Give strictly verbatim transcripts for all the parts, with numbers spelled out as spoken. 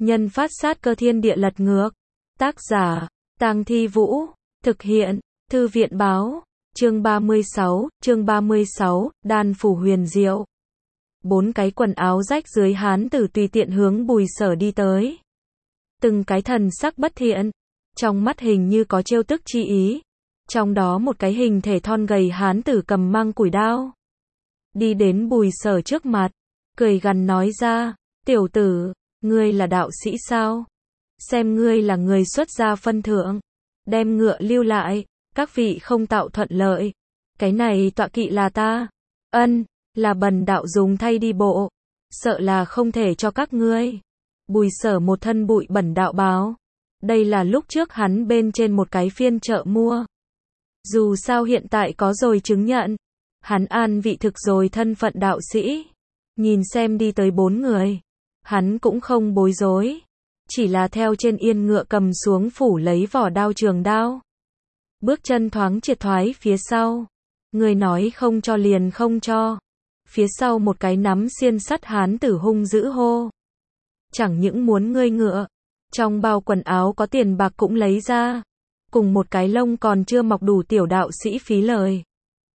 Nhân phát sát cơ thiên địa lật ngược. Tác giả, Tang Thi Vũ. Thực hiện, Thư viện báo. Chương ba mươi sáu, chương ba mươi sáu, đan phủ huyền diệu. Bốn cái quần áo rách dưới hán tử tùy tiện hướng Bùi Sở đi tới. Từng cái thần sắc bất thiện, trong mắt hình như có trêu tức chi ý. Trong đó một cái hình thể thon gầy hán tử cầm mang củi đao. Đi đến Bùi Sở trước mặt, cười gằn nói ra, tiểu tử, ngươi là đạo sĩ sao? Xem ngươi là người xuất gia phân thượng, đem ngựa lưu lại, các vị không tạo thuận lợi. Cái này tọa kỵ là ta, ân, là bần đạo dùng thay đi bộ, sợ là không thể cho các ngươi. Bùi Sở một thân bụi bẩn đạo bào, đây là lúc trước hắn bên trên một cái phiên chợ mua. Dù sao hiện tại có rồi chứng nhận, hắn an vị thực rồi thân phận đạo sĩ. Nhìn xem đi tới bốn người, hắn cũng không bối rối, chỉ là theo trên yên ngựa cầm xuống phủ lấy vỏ đao trường đao. Bước chân thoáng triệt thoái phía sau, người nói không cho liền không cho. Phía sau một cái nắm xiên sắt hán tử hung dữ hô, chẳng những muốn ngươi ngựa, trong bao quần áo có tiền bạc cũng lấy ra, cùng một cái lông còn chưa mọc đủ tiểu đạo sĩ phí lời.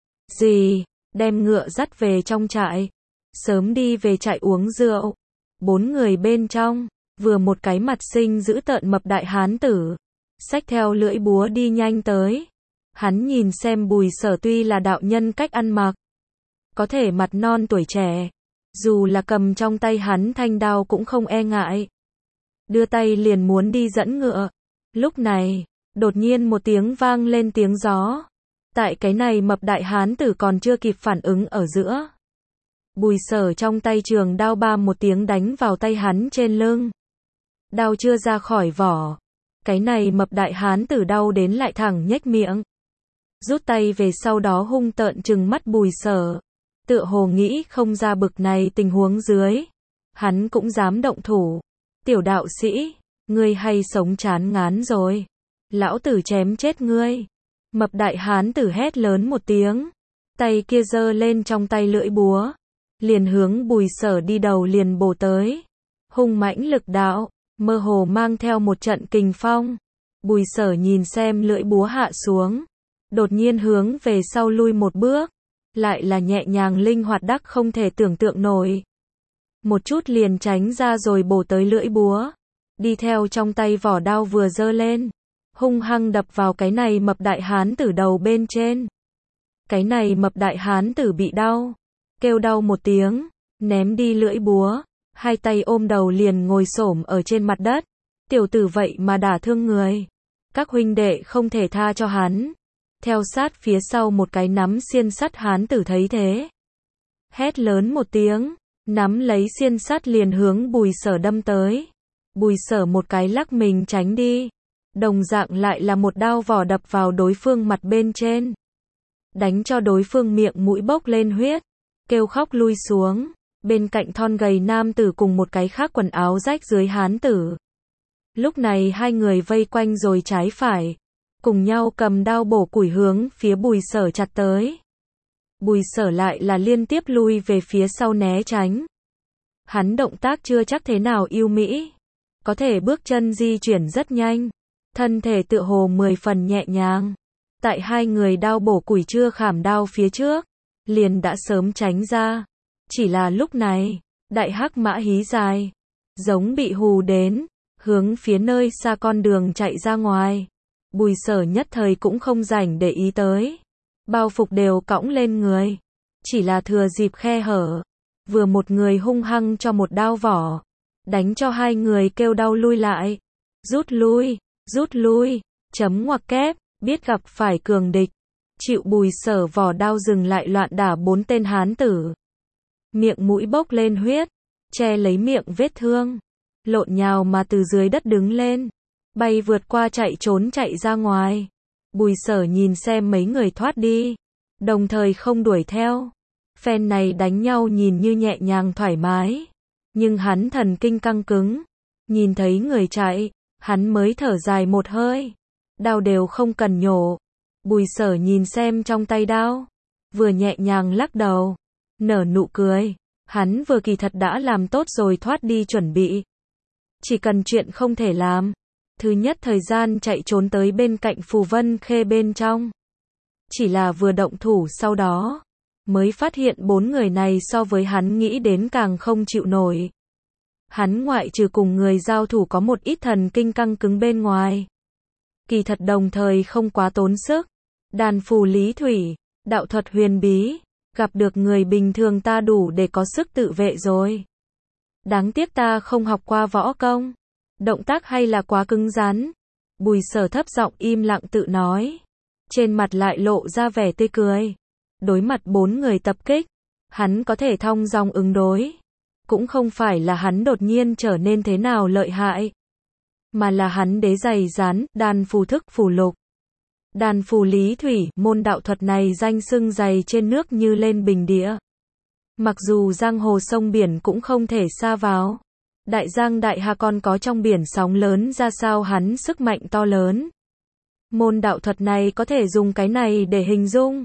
Gì, đem ngựa dắt về trong trại, sớm đi về trại uống rượu. Bốn người bên trong, vừa một cái mặt sinh dữ tợn mập đại hán tử, xách theo lưỡi búa đi nhanh tới. Hắn nhìn xem Bùi Sở tuy là đạo nhân cách ăn mặc, có thể mặt non tuổi trẻ, dù là cầm trong tay hắn thanh đao cũng không e ngại. Đưa tay liền muốn đi dẫn ngựa. Lúc này, đột nhiên một tiếng vang lên tiếng gió. Tại cái này mập đại hán tử còn chưa kịp phản ứng ở giữa. Bùi Sở trong tay trường đao ba một tiếng đánh vào tay hắn trên lưng. Đao chưa ra khỏi vỏ. Cái này mập đại hán tử đau đến lại thẳng nhếch miệng. Rút tay về sau đó hung tợn trừng mắt Bùi Sở. Tựa hồ nghĩ không ra bực này tình huống dưới. Hắn cũng dám động thủ. Tiểu đạo sĩ, ngươi hay sống chán ngán rồi. Lão tử chém chết ngươi. Mập đại hán tử hét lớn một tiếng. Tay kia giơ lên trong tay lưỡi búa. Liền hướng Bùi Sở đi đầu liền bổ tới. Hung mãnh lực đạo, mơ hồ mang theo một trận kình phong. Bùi Sở nhìn xem lưỡi búa hạ xuống. Đột nhiên hướng về sau lui một bước. Lại là nhẹ nhàng linh hoạt đắc không thể tưởng tượng nổi. Một chút liền tránh ra rồi bổ tới lưỡi búa. Đi theo trong tay vỏ đao vừa giơ lên. Hung hăng đập vào cái này mập đại hán tử đầu bên trên. Cái này mập đại hán tử bị đau. Kêu đau một tiếng. Ném đi lưỡi búa. Hai tay ôm đầu liền ngồi xổm ở trên mặt đất. Tiểu tử vậy mà đả thương người. Các huynh đệ không thể tha cho hắn. Theo sát phía sau một cái nắm xiên sắt hán tử thấy thế. Hét lớn một tiếng. Nắm lấy xiên sắt liền hướng Bùi Sở đâm tới. Bùi Sở một cái lắc mình tránh đi. Đồng dạng lại là một đao vỏ đập vào đối phương mặt bên trên. Đánh cho đối phương miệng mũi bốc lên huyết. Kêu khóc lui xuống. Bên cạnh thon gầy nam tử cùng một cái khác quần áo rách dưới hán tử. Lúc này hai người vây quanh rồi trái phải. Cùng nhau cầm đao bổ củi hướng phía Bùi Sở chặt tới. Bùi Sở lại là liên tiếp lui về phía sau né tránh. Hắn động tác chưa chắc thế nào yêu mỹ. Có thể bước chân di chuyển rất nhanh. Thân thể tựa hồ mười phần nhẹ nhàng. Tại hai người đao bổ củi chưa khảm đao phía trước. Liền đã sớm tránh ra. Chỉ là lúc này, đại hắc mã hí dài. Giống bị hù đến. Hướng phía nơi xa con đường chạy ra ngoài. Bùi Sở nhất thời cũng không rảnh để ý tới. Bao phục đều cõng lên người. Chỉ là thừa dịp khe hở. Vừa một người hung hăng cho một đao vỏ. Đánh cho hai người kêu đau lui lại. Rút lui, rút lui, chấm ngoặc kép, biết gặp phải cường địch. Chịu Bùi Sở vỏ đao dừng lại loạn đả bốn tên hán tử. Miệng mũi bốc lên huyết. Che lấy miệng vết thương. Lộn nhào mà từ dưới đất đứng lên. Bay vượt qua chạy trốn chạy ra ngoài. Bùi Sở nhìn xem mấy người thoát đi. Đồng thời không đuổi theo. Phen này đánh nhau nhìn như nhẹ nhàng thoải mái. Nhưng hắn thần kinh căng cứng. Nhìn thấy người chạy. Hắn mới thở dài một hơi. Đao đều không cần nhổ. Bùi Sở nhìn xem trong tay đao. Vừa nhẹ nhàng lắc đầu. Nở nụ cười. Hắn vừa kỳ thật đã làm tốt rồi thoát đi chuẩn bị. Chỉ cần chuyện không thể làm. Thứ nhất thời gian chạy trốn tới bên cạnh Phù Vân Khê bên trong. Chỉ là vừa động thủ sau đó, mới phát hiện bốn người này so với hắn nghĩ đến càng không chịu nổi. Hắn ngoại trừ cùng người giao thủ có một ít thần kinh căng cứng bên ngoài. Kỳ thật đồng thời không quá tốn sức. Đàn phù lý thủy, đạo thuật huyền bí, gặp được người bình thường ta đủ để có sức tự vệ rồi. Đáng tiếc ta không học qua võ công. Động tác hay là quá cứng rắn. Bùi Sở thấp giọng im lặng tự nói. Trên mặt lại lộ ra vẻ tươi cười. Đối mặt bốn người tập kích, hắn có thể thong dong ứng đối. Cũng không phải là hắn đột nhiên trở nên thế nào lợi hại, mà là hắn đế giày rán, đàn phù thức phù lục. Đàn phù lý thủy, môn đạo thuật này danh xưng dày trên nước như lên bình địa. Mặc dù giang hồ sông biển cũng không thể xa vào. Đại giang đại hà còn có trong biển sóng lớn ra sao hắn sức mạnh to lớn. Môn đạo thuật này có thể dùng cái này để hình dung.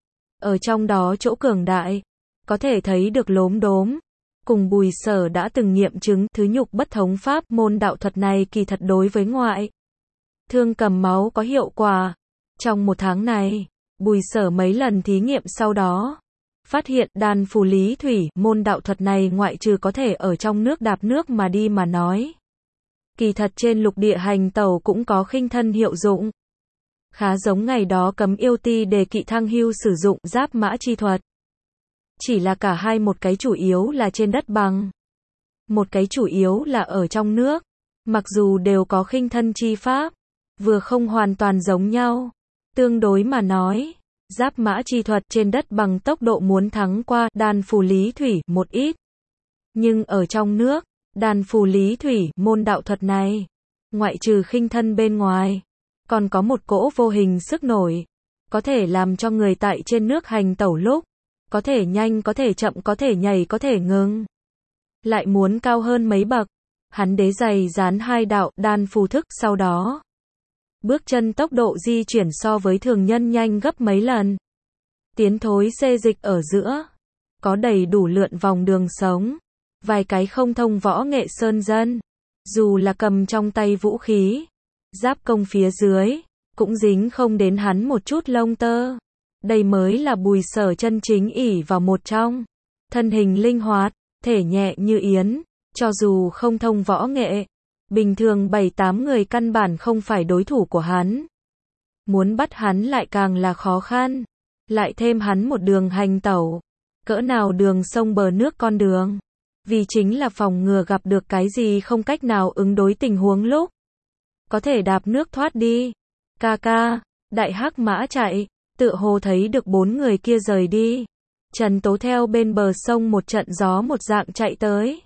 Ở trong đó chỗ cường đại, có thể thấy được lốm đốm. Cùng Bùi Sở đã từng nghiệm chứng thứ nhục bất thống pháp, môn đạo thuật này kỳ thật đối với ngoại thương cầm máu có hiệu quả. Trong một tháng này, Bùi Sở mấy lần thí nghiệm sau đó, phát hiện đàn phù lý thủy, môn đạo thuật này ngoại trừ có thể ở trong nước đạp nước mà đi mà nói. Kỳ thật trên lục địa hành tẩu cũng có khinh thân hiệu dụng. Khá giống ngày đó cấm yêu ti đề kỵ thăng hưu sử dụng giáp mã chi thuật. Chỉ là cả hai một cái chủ yếu là trên đất bằng. Một cái chủ yếu là ở trong nước. Mặc dù đều có khinh thân chi pháp, vừa không hoàn toàn giống nhau. Tương đối mà nói, giáp mã chi thuật trên đất bằng tốc độ muốn thắng qua đàn phù lý thủy một ít. Nhưng ở trong nước, đàn phù lý thủy, môn đạo thuật này, ngoại trừ khinh thân bên ngoài, còn có một cỗ vô hình sức nổi, có thể làm cho người tại trên nước hành tẩu lúc, có thể nhanh, có thể chậm, có thể nhảy, có thể ngừng. Lại muốn cao hơn mấy bậc, hắn đế giày dán hai đạo đan phù thức sau đó. Bước chân tốc độ di chuyển so với thường nhân nhanh gấp mấy lần. Tiến thối xê dịch ở giữa, có đầy đủ lượn vòng đường sống. Vài cái không thông võ nghệ sơn dân, dù là cầm trong tay vũ khí, giáp công phía dưới, cũng dính không đến hắn một chút lông tơ. Đây mới là Bùi Sở chân chính ỷ vào một trong. Thân hình linh hoạt, thể nhẹ như yến, cho dù không thông võ nghệ, bình thường bảy tám người căn bản không phải đối thủ của hắn. Muốn bắt hắn lại càng là khó khăn. Lại thêm hắn một đường hành tẩu, cỡ nào đường sông bờ nước con đường. Vì chính là phòng ngừa gặp được cái gì không cách nào ứng đối tình huống lúc. Có thể đạp nước thoát đi. Ca ca, đại hắc mã chạy, tựa hồ thấy được bốn người kia rời đi. Trần Tố theo bên bờ sông một trận gió một dạng chạy tới.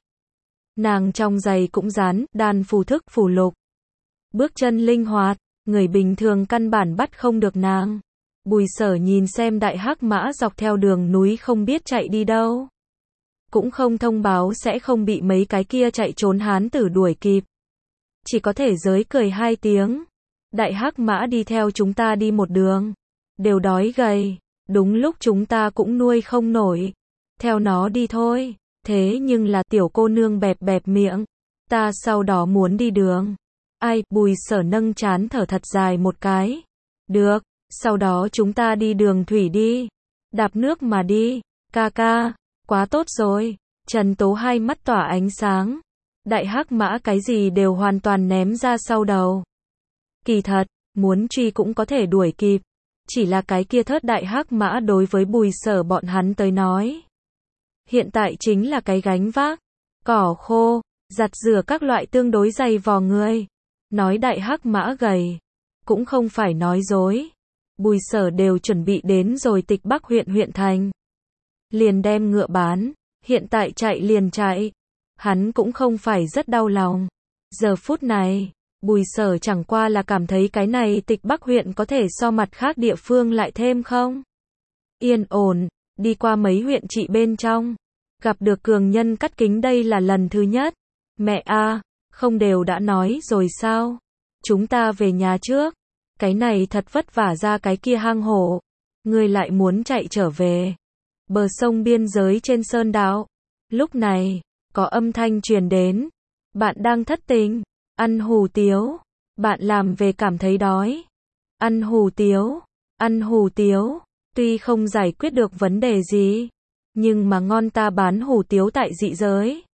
Nàng trong giày cũng dán, đàn phù thức phù lục. Bước chân linh hoạt, người bình thường căn bản bắt không được nàng. Bùi Sở nhìn xem đại hắc mã dọc theo đường núi không biết chạy đi đâu. Cũng không thông báo sẽ không bị mấy cái kia chạy trốn hán tử đuổi kịp. Chỉ có thể giới cười hai tiếng. Đại hắc mã đi theo chúng ta đi một đường. Đều đói gầy. Đúng lúc chúng ta cũng nuôi không nổi. Theo nó đi thôi. Thế nhưng là tiểu cô nương bẹp bẹp miệng. Ta sau đó muốn đi đường. Ai, Bùi Sở nâng trán thở thật dài một cái. Được, sau đó chúng ta đi đường thủy đi. Đạp nước mà đi. Ca ca, quá tốt rồi. Trần Tố hai mắt tỏa ánh sáng. Đại hắc mã cái gì đều hoàn toàn ném ra sau đầu. Kỳ thật, muốn truy cũng có thể đuổi kịp. Chỉ là cái kia thớt đại hắc mã đối với Bùi Sở bọn hắn tới nói. Hiện tại chính là cái gánh vác. Cỏ khô, giặt rửa các loại tương đối dày vò người. Nói đại hắc mã gầy. Cũng không phải nói dối. Bùi Sở đều chuẩn bị đến rồi Tịch Bắc huyện huyện thành. Liền đem ngựa bán. Hiện tại chạy liền chạy. Hắn cũng không phải rất đau lòng. Giờ phút này, Bùi Sở chẳng qua là cảm thấy cái này Tịch Bắc huyện có thể so mặt khác địa phương lại thêm không? Yên ổn, đi qua mấy huyện trị bên trong. Gặp được cường nhân cắt kính đây là lần thứ nhất. Mẹ a, không đều đã nói rồi sao? Chúng ta về nhà trước. Cái này thật vất vả ra cái kia hang hổ. Ngươi lại muốn chạy trở về. Bờ sông biên giới trên sơn đạo. Lúc này, có âm thanh truyền đến. Bạn đang thất tình. Ăn hủ tiếu. Bạn làm về cảm thấy đói. Ăn hủ tiếu. Ăn hủ tiếu. Tuy không giải quyết được vấn đề gì, nhưng mà ngon ta bán hủ tiếu tại dị giới.